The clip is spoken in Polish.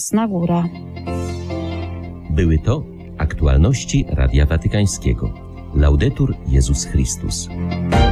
Jasna Góra. Były to aktualności Radia Watykańskiego. Laudetur Jezus Chrystus.